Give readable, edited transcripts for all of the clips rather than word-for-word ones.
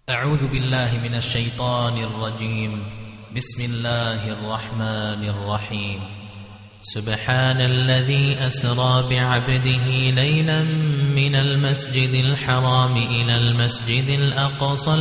أعوذ بالله من الشيطان الرجيم. بسم الله الرحمن الرحيم. سبحان الذي أسرى بعبده ليلا من المسجد الحرام إلى المسجد الأقصى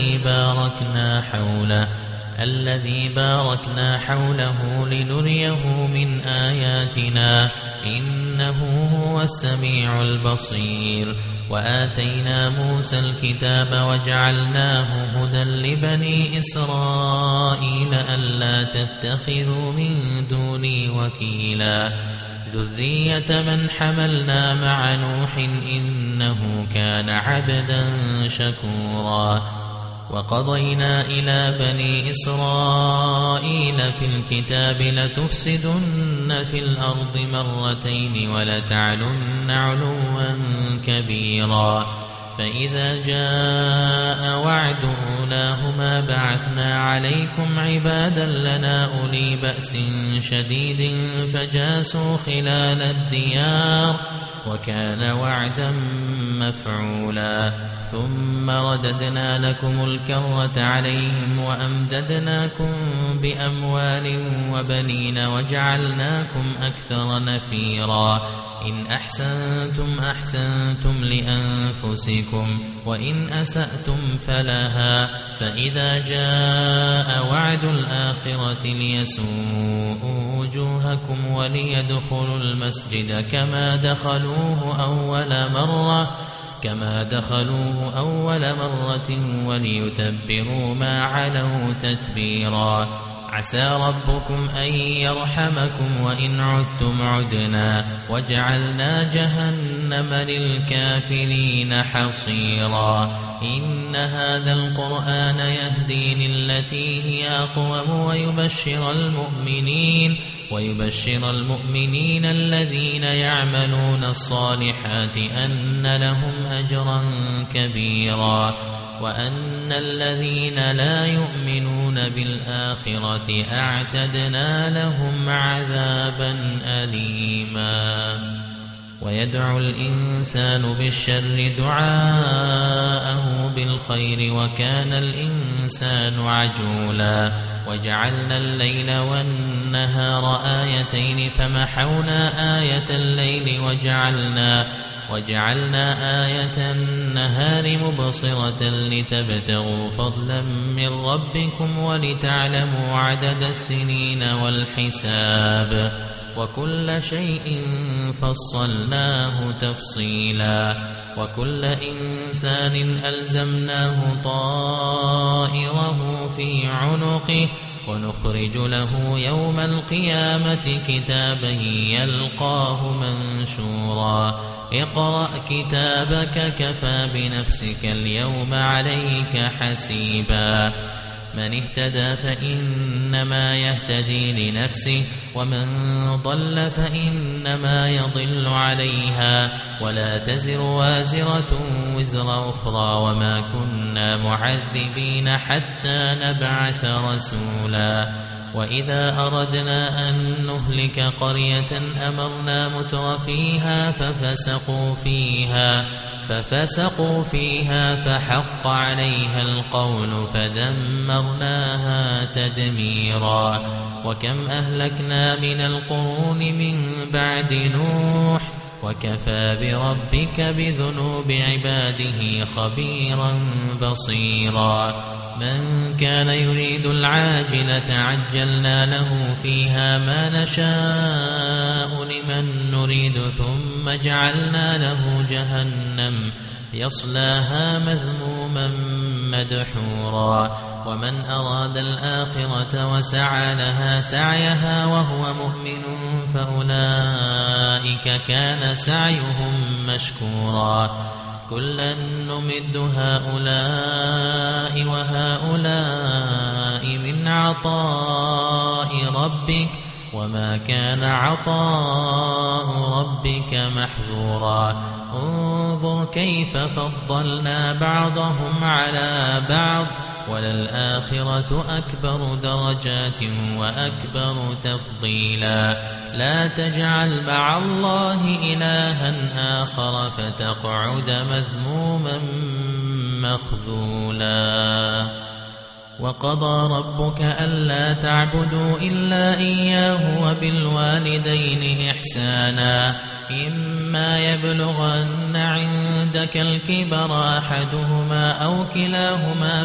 الذي باركنا حوله لنريه من آياتنا إنه هو السميع البصير. وآتينا موسى الكتاب وجعلناه هدى لبني إسرائيل ألا تتخذوا من دوني وكيلا ذرية من حملنا مع نوح إنه كان عبدا شكورا. وقضينا إلى بني إسرائيل في الكتاب لتفسدن في الأرض مرتين ولتعلن علوا كبيرا. فإذا جاء وعد أولاهما بعثنا عليكم عبادا لنا أولي بأس شديد فجاسوا خلال الديار وكان وعدا مفعولا. ثم رددنا لكم الكرة عليهم وأمددناكم بأموال وبنين وجعلناكم أكثر نفيرا. إن أحسنتم لأنفسكم وإن أسأتم فلها. فإذا جاء وعد الآخرة ليسوءوا وجوهكم وليدخلوا المسجد كما دخلوه أول مرة وليتبروا ما علوا تتبيرا. عسى ربكم أن يرحمكم وإن عدتم عدنا وجعلنا جهنم للكافرين حصيرا. إن هذا القرآن يهدي للتي هي أقوم ويبشر المؤمنين الذين يعملون الصالحات أن لهم أجرا كبيرا. وأن الذين لا يؤمنون بالآخرة أعتدنا لهم عذابا أليما. ويدعو الإنسان بالشر دعاءه بالخير وكان الإنسان عجولا. وجعلنا الليل والنهار آيتين فمحونا آية الليل وجعلنا آية النهار مبصرة لتبتغوا فضلا من ربكم ولتعلموا عدد السنين والحساب وكل شيء فصلناه تفصيلا. وكل إنسان ألزمناه طائره في عنقه ونخرج له يوم القيامة كتابا يلقاه منشورا. اقرأ كتابك كفى بنفسك اليوم عليك حسيبا. من اهتدى فإنما يهتدي لنفسه ومن ضل فإنما يضل عليها ولا تزر وازرة وزر أخرى وما كنا معذبين حتى نبعث رسولا. وإذا أردنا أن نهلك قرية أمرنا متر فيها ففسقوا فيها فحق عليها القول فدمرناها تدميرا. وكم أهلكنا من القرون من بعد نوح وكفى بربك بذنوب عباده خبيرا بصيرا. من كان يريد العاجلة عجلنا له فيها ما نشاء لمن نريد ثم جعلنا له جهنم يصلاها مذموما مدحورا. ومن أراد الآخرة وسعى لها سعيها وهو مؤمن فأولئك كان سعيهم مشكورا. كلا نمد هؤلاء وهؤلاء من عطاء ربك وما كان عطاء ربك محذورا. انظر كيف فضلنا بعضهم على بعض وللآخرة أكبر درجات وأكبر تفضيلا. لا تجعل مع الله إلها آخر فتقعد مذموما مخذولا وقضى ربك ألا تعبدوا إلا إياه وبالوالدين إحسانا إما يبلغن عندك الكبر أحدهما أو كلاهما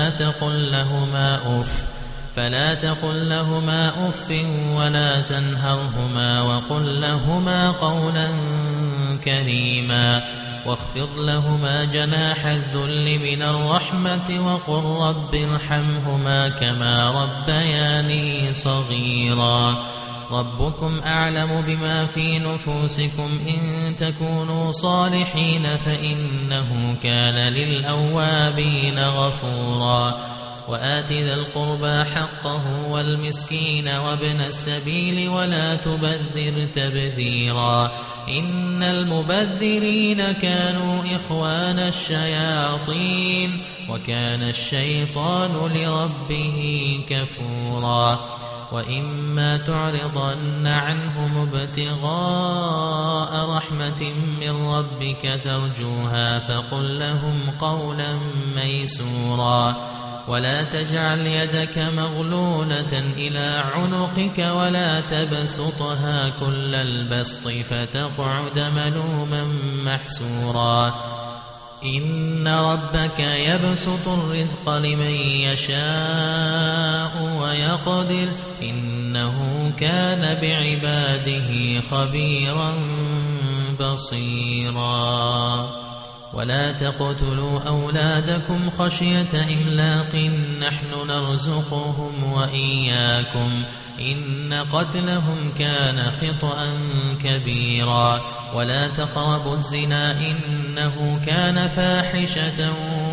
فلا تقل لهما أف ولا تنهرهما وقل لهما قولا كريما واخفض لهما جناح الذل من الرحمة وقل رب ارحمهما كما ربياني صغيرا ربكم أعلم بما في نفوسكم إن تكونوا صالحين فإنه كان للأوابين غفورا وآت ذا القربى حقه والمسكين وابن السبيل ولا تبذر تبذيرا إن المبذرين كانوا إخوان الشياطين وكان الشيطان لربه كفورا وإما تعرضن عنهم ابتغاء رحمة من ربك ترجوها فقل لهم قولا ميسورا ولا تجعل يدك مغلولة إلى عنقك ولا تبسطها كل البسط فتقعد ملوما محسورا إن ربك يبسط الرزق لمن يشاء ويقدر إنه كان بعباده خبيرا بصيرا ولا تقتلوا أولادكم خشية إملاق نحن نرزقهم وإياكم إن قتلهم كان خطأ كبيرا ولا تقربوا الزنا إنه كان فاحشة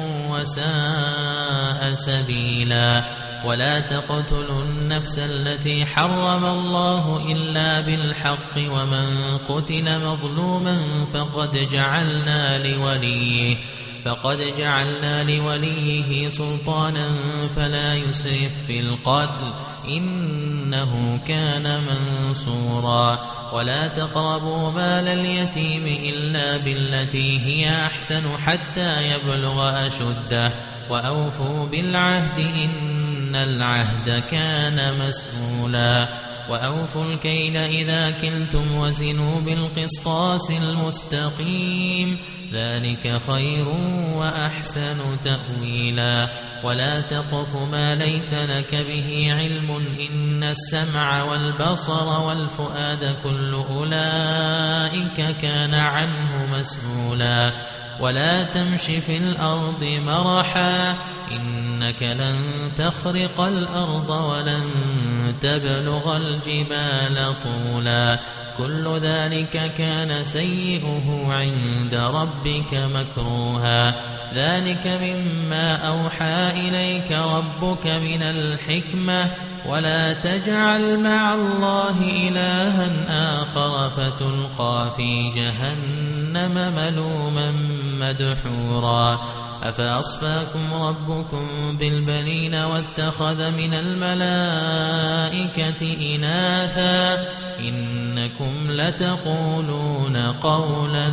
وساء سبيلا ولا تقتلوا النفس التي حرم الله إلا بالحق ومن قتل مظلوما فقد جعلنا لوليه سلطانا فلا يسرف في القتل إنه كان منصورا ولا تقربوا مال اليتيم إلا بالتي هي أحسن حتى يبلغ أشده وأوفوا بالعهد إن العهد كان مسؤولا وأوفوا الكيل إذا كلتم وزنوا بالقسطاس المستقيم ذلك خير وأحسن تأويلا ولا تقف ما ليس لك به علم إن السمع والبصر والفؤاد كل أولئك كان عنه مسؤولا ولا تمش في الأرض مرحا إنك لن تخرق الأرض ولن تبلغ الجبال طولا كل ذلك كان سيئه عند ربك مكروها ذلك مما أوحى إليك ربك من الحكمة ولا تجعل مع الله إلها آخر فتلقى في جهنم ملوما مدحورا أفأصفاكم ربكم بالبنين واتخذ من الملائكة إناثا إنكم لتقولون قولا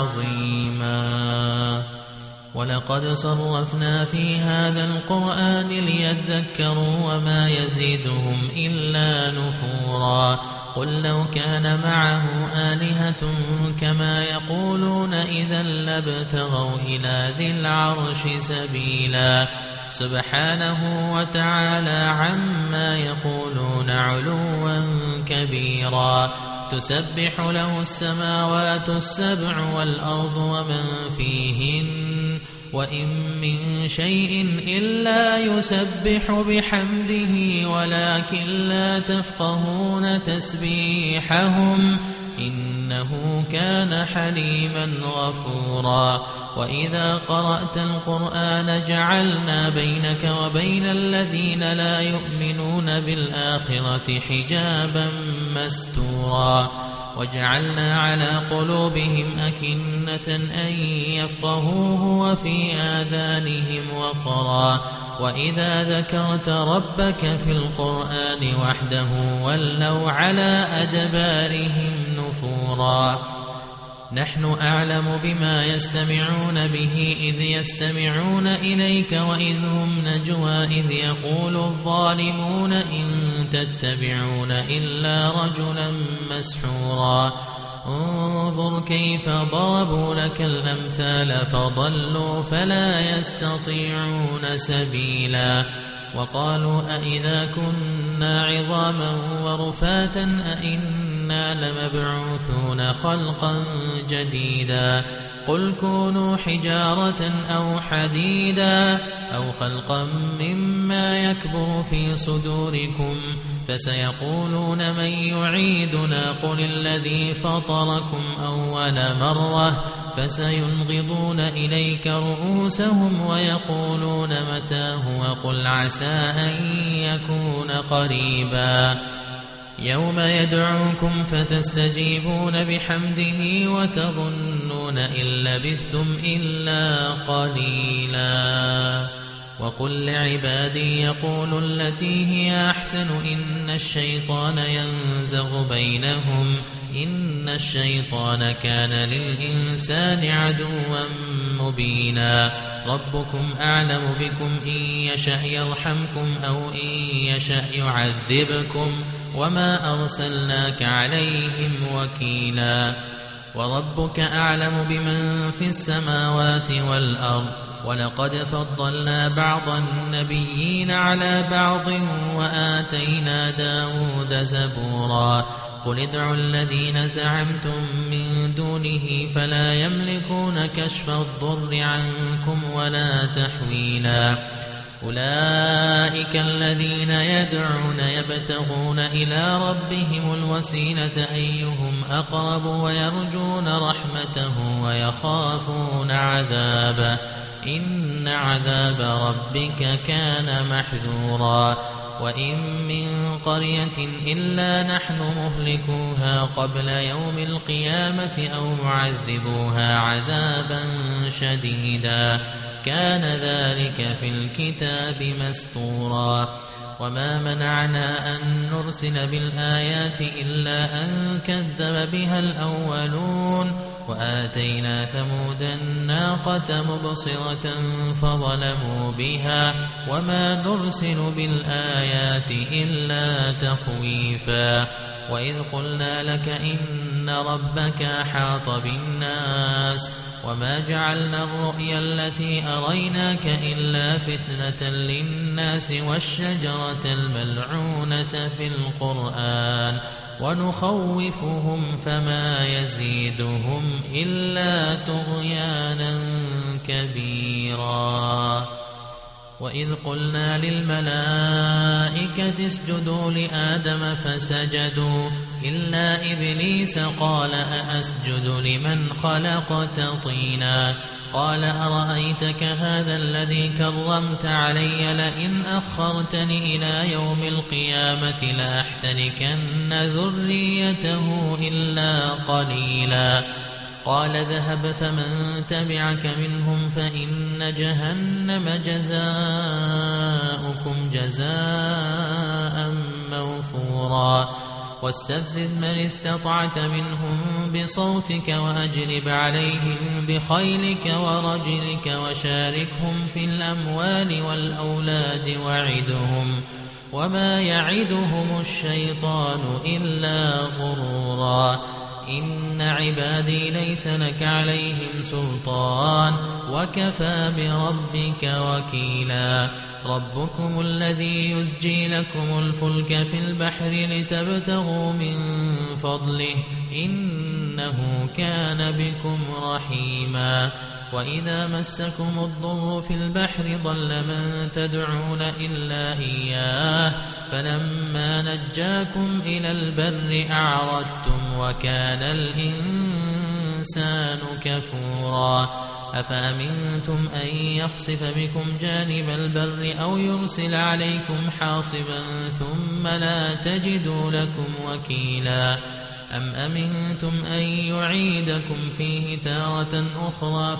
عظيما ولقد صرفنا في هذا القرآن ليذكروا وما يزيدهم إلا نفورا قل لو كان معه آلهة كما يقولون إذا لابتغوا إلى ذي العرش سبيلا سبحانه وتعالى عما يقولون علوا كبيرا تسبح له السماوات السبع والأرض ومن فيهن وإن من شيء إلا يسبح بحمده ولكن لا تفقهون تسبيحهم إنه كان حليما غفورا وإذا قرأت القرآن جعلنا بينك وبين الذين لا يؤمنون بالآخرة حجابا مستورا وجعلنا على قلوبهم أكنة أن يفقهوه وفي آذانهم وقرا وإذا ذكرت ربك في القرآن وحده ولوا على أدبارهم نفورا نحن أعلم بما يستمعون به إذ يستمعون إليك وإذ هم نجوى إذ يقول الظالمون إن تتبعون إلا رجلا مسحورا انظر كيف ضربوا لك الأمثال فضلوا فلا يستطيعون سبيلا وقالوا أئذا كنا عظاما ورفاتا أئنا لمبعوثون خلقا جديدا قل كونوا حجارة أو حديدا أو خلقا مما يكبر في صدوركم فسيقولون من يعيدنا قل الذي فطركم أول مرة فسينغضون إليك رؤوسهم ويقولون متاه وقل عسى أن يكون قريبا يوم يدعوكم فتستجيبون بحمده وتظنون إن لبثتم إلا قليلا وقل لعبادي يقولوا التي هي أحسن إن الشيطان ينزغ بينهم إن الشيطان كان للإنسان عدوا مبينا ربكم أعلم بكم إن يشأ يرحمكم أو إن يشأ يعذبكم وما أرسلناك عليهم وكيلا وربك أعلم بمن في السماوات والأرض ولقد فضلنا بعض النبيين على بعض وآتينا داود زبورا قل ادعوا الذين زعمتم من دونه فلا يملكون كشف الضر عنكم ولا تحويلا أولئك الذين يدعون يبتغون إلى ربهم الوسيلة أيهم أقرب ويرجون رحمته ويخافون عذابه إن عذاب ربك كان محذورا وإن من قرية إلا نحن مهلكوها قبل يوم القيامة أو معذبوها عذابا شديدا كان ذلك في الكتاب مسطورا وما منعنا أن نرسل بالآيات إلا أن كذب بها الأولون وآتينا ثمود الناقة مبصرة فظلموا بها وما نرسل بالآيات إلا تخويفا وإذ قلنا لك إن ربك أحاط بالناس وما جعلنا الرؤيا التي أريناك إلا فتنة للناس والشجرة الملعونة في القرآن ونخوفهم فما يزيدهم إلا طغيانا كبيرا وإذ قلنا للملائكة اسجدوا لآدم فسجدوا إلا إبليس قال أأسجد لمن خلقت طينا قال أرأيتك هذا الذي كرمت علي لئن أخرتني إلى يوم القيامة لأحتركن ذريته إلا قليلا قال اذهب فمن تبعك منهم فإن جهنم جزاؤكم جزاء موفورا واستفزز من استطعت منهم بصوتك وأجلب عليهم بخيلك ورجلك وشاركهم في الأموال والأولاد وعدهم وما يعدهم الشيطان إلا غرورا إن عبادي ليس لك عليهم سلطان وكفى بربك وكيلا ربكم الذي يزجي لكم الفلك في البحر لتبتغوا من فضله إنه كان بكم رحيما وإذا مسكم الضر في البحر ضل من تدعون إلا إياه فلما نجاكم إلى البر أعرضتم وكان الإنسان كفورا أفأمنتم أن يخسف بكم جانب البر أو يرسل عليكم حاصبا ثم لا تجدوا لكم وكيلا أم أمنتم أن يعيدكم فيه تارة أخرى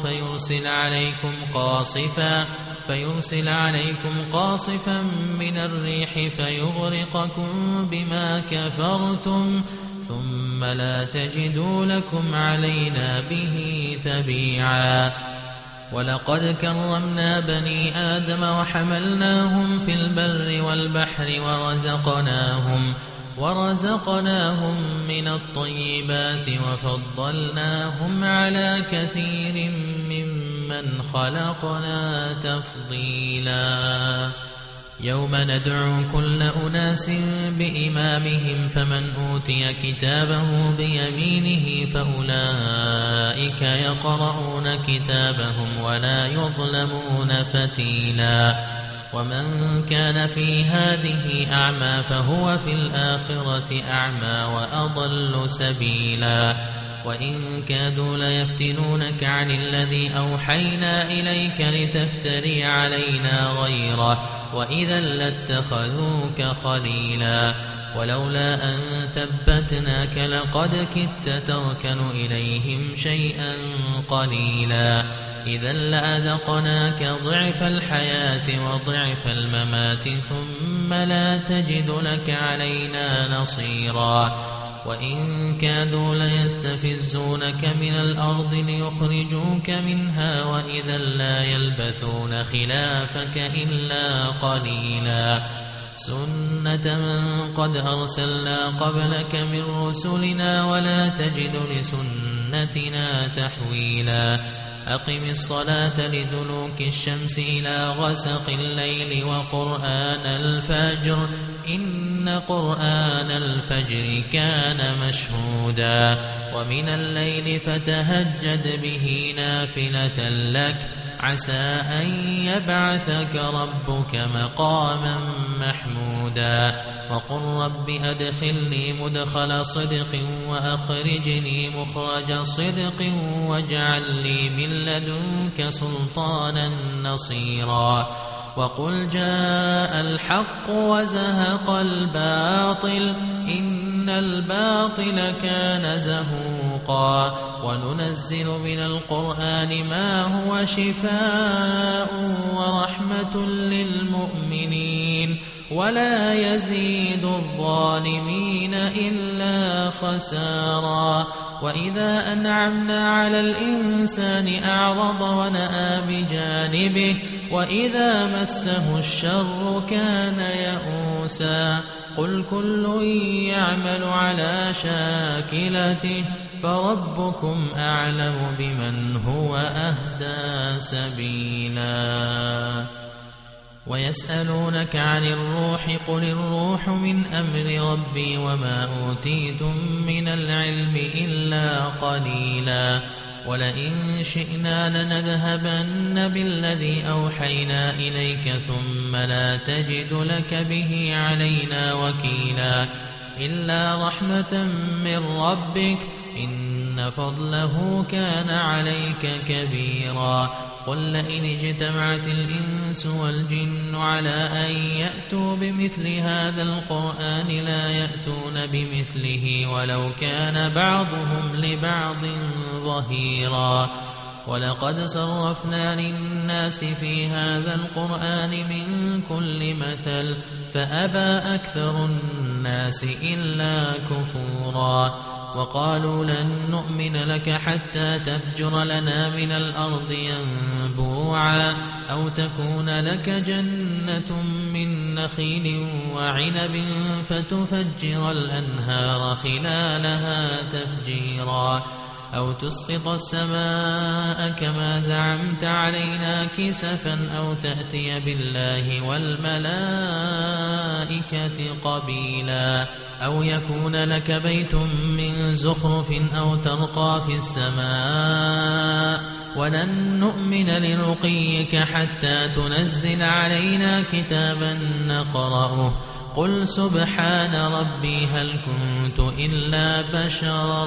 فيرسل عليكم قاصفا من الريح فيغرقكم بما كفرتم ثم لا تجدوا لكم علينا به تبيعا ولقد كرمنا بني آدم وحملناهم في البر والبحر ورزقناهم من الطيبات وفضلناهم على كثير ممن خلقنا تفضيلا يوم ندعو كل أناس بإمامهم فمن أوتي كتابه بيمينه فأولئك يقرؤون كتابهم ولا يظلمون فتيلا ومن كان في هذه أعمى فهو في الآخرة أعمى وأضل سبيلا وإن كادوا ليفتنونك عن الذي أوحينا إليك لتفتري علينا غيره وإذا لاتخذوك خليلا ولولا أن ثبتناك لقد كدت تركن إليهم شيئا قليلا إذا لأذقناك ضعف الحياة وضعف الممات ثم لا تجد لك علينا نصيرا وإن كادوا ليستفزونك من الأرض ليخرجوك منها وإذا لا يلبثون خلافك إلا قليلا سنة من قد أرسلنا قبلك من رسلنا ولا تجد لسنتنا تحويلا أقم الصلاة لدلوك الشمس إلى غسق الليل وقرآن الفجر إن قرآن الفجر كان مشهودا ومن الليل فتهجد به نافلة لك عسى أن يبعثك ربك مقاما محمودا وقل رب أدخلني مدخل صدق وأخرجني مخرج صدق واجعل لي من لدنك سلطانا نصيرا وقل جاء الحق وزهق الباطل إن الباطل كان زهوقا وننزل من القرآن ما هو شفاء ورحمة للمؤمنين ولا يزيد الظالمين إلا خسارا وإذا أنعمنا على الإنسان أعرض ونأى بجانبه وإذا مسه الشر كان يئوسا قل كل يعمل على شاكلته فربكم أعلم بمن هو أهدى سبيلا ويسألونك عن الروح قل الروح من أمر ربي وما أوتيتم من العلم إلا قليلا ولئن شئنا لنذهبن بالذي أوحينا إليك ثم لا تجد لك به علينا وكيلا إلا رحمة من ربك إن فضله كان عليك كبيرا قل لئن اجتمعت الإنس والجن على أن يأتوا بمثل هذا القرآن لا يأتون بمثله ولو كان بعضهم لبعض ظهيرا ولقد صرفنا للناس في هذا القرآن من كل مثل فأبى أكثر الناس إلا كفورا وقالوا لن نؤمن لك حتى تفجر لنا من الأرض ينبوعا أو تكون لك جنة من نخيل وعنب فتفجر الأنهار خلالها تفجيرا أو تسقط السماء كما زعمت علينا كسفا أو تأتي بالله والملائكة قبيلا أو يكون لك بيت من زخرف أو ترقى في السماء ولن نؤمن لرقيك حتى تنزل علينا كتابا نقرأه قل سبحان ربي هل كنت إلا بشرا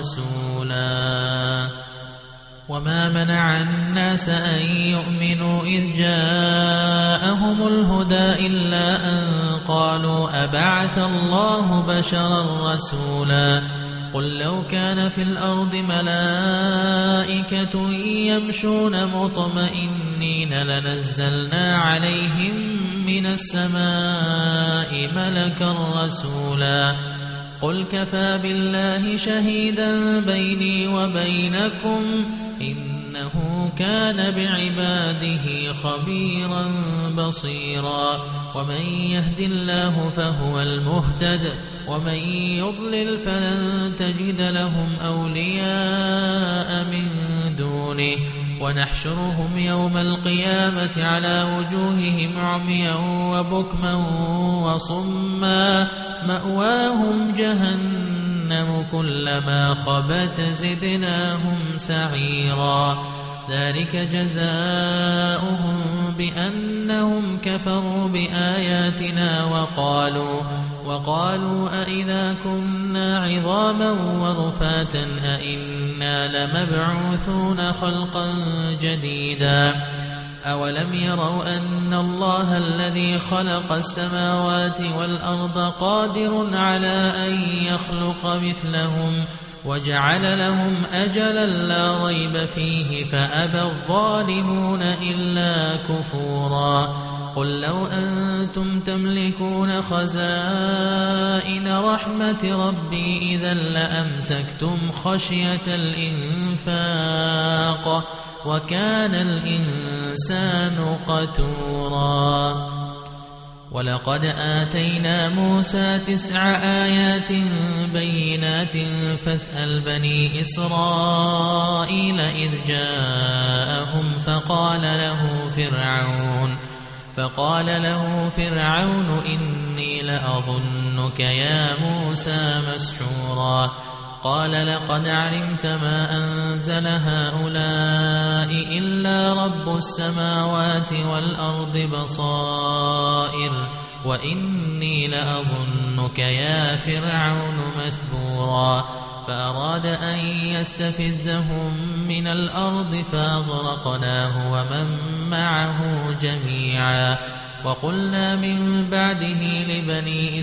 رسولا وما منع الناس أن يؤمنوا إذ جاءهم الهدى إلا أن قالوا أبعث الله بشرا رسولا قل لو كان في الأرض ملائكة يمشون مطمئنين لنزلنا عليهم من السماء ملكا رسولا قل كفى بالله شهيدا بيني وبينكم إنه كان بعباده خبيرا بصيرا ومن يهد الله فهو المهتد ومن يضلل فلن تجد لهم أولياء من دونه ونحشرهم يوم القيامة على وجوههم عميا وبكما وصما مأواهم جهنم كلما خبت زدناهم سعيرا ذلك جزاؤهم بأنهم كفروا بآياتنا وقالوا أئذا كنا عظاما ورفاتا أئنا لمبعوثون خلقا جديدا أولم يروا أن الله الذي خلق السماوات والأرض قادر على أن يخلق مثلهم وجعل لهم أجلا لا ريب فيه فأبى الظالمون إلا كفورا قل لو أنتم تملكون خزائن رحمة ربي إذا لأمسكتم خشية الإنفاق وكان الإنسان قتورا ولقد آتينا موسى 9 آيات بينات فاسأل بني إسرائيل إذ جاءهم فقال له فرعون إني لأظنك يا موسى مسحورا قال لقد علمت ما أنزل هؤلاء إلا رب السماوات والأرض بصائر وإني لأظنك يا فرعون مثبورا فأراد أن يستفزهم من الأرض فأغرقناه ومن معه جميعا وقلنا من بعده لبني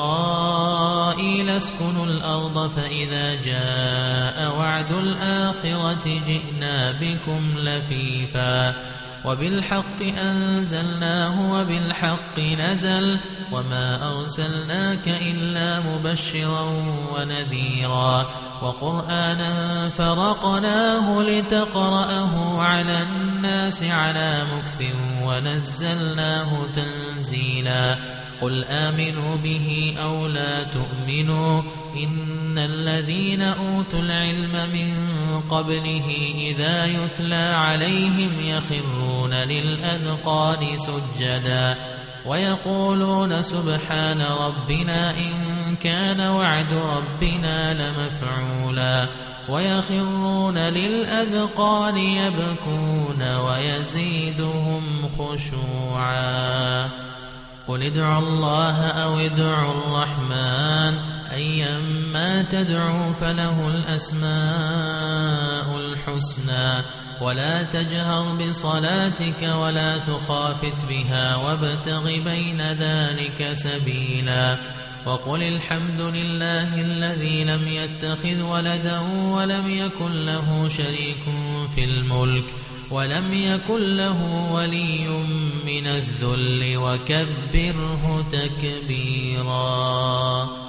إسرائيل اسكنوا الأرض فإذا جاء وعد الآخرة جئنا بكم لفيفا وبالحق أنزلناه وبالحق نزل وما أرسلناك إلا مبشرا ونذيرا وقرآنا فرقناه لتقرأه على الناس على مكث ونزلناه تنزيلا قل آمنوا به أو لا تؤمنوا إن الذين أوتوا العلم من قبله إذا يتلى عليهم يخرون للأذقان سجدا ويقولون سبحان ربنا إن كان وعد ربنا لمفعولا ويخرون للأذقان يبكون ويزيدهم خشوعا قل ادعوا الله أو ادعوا الرحمن أيما تدعوا فله الأسماء الحسنى ولا تجهر بصلاتك ولا تخافت بها وابتغ بين ذلك سبيلا وقل الحمد لله الذي لم يتخذ ولدا ولم يكن له شريك في الملك ولم يكن له ولي من الذل وكبره تكبيرا.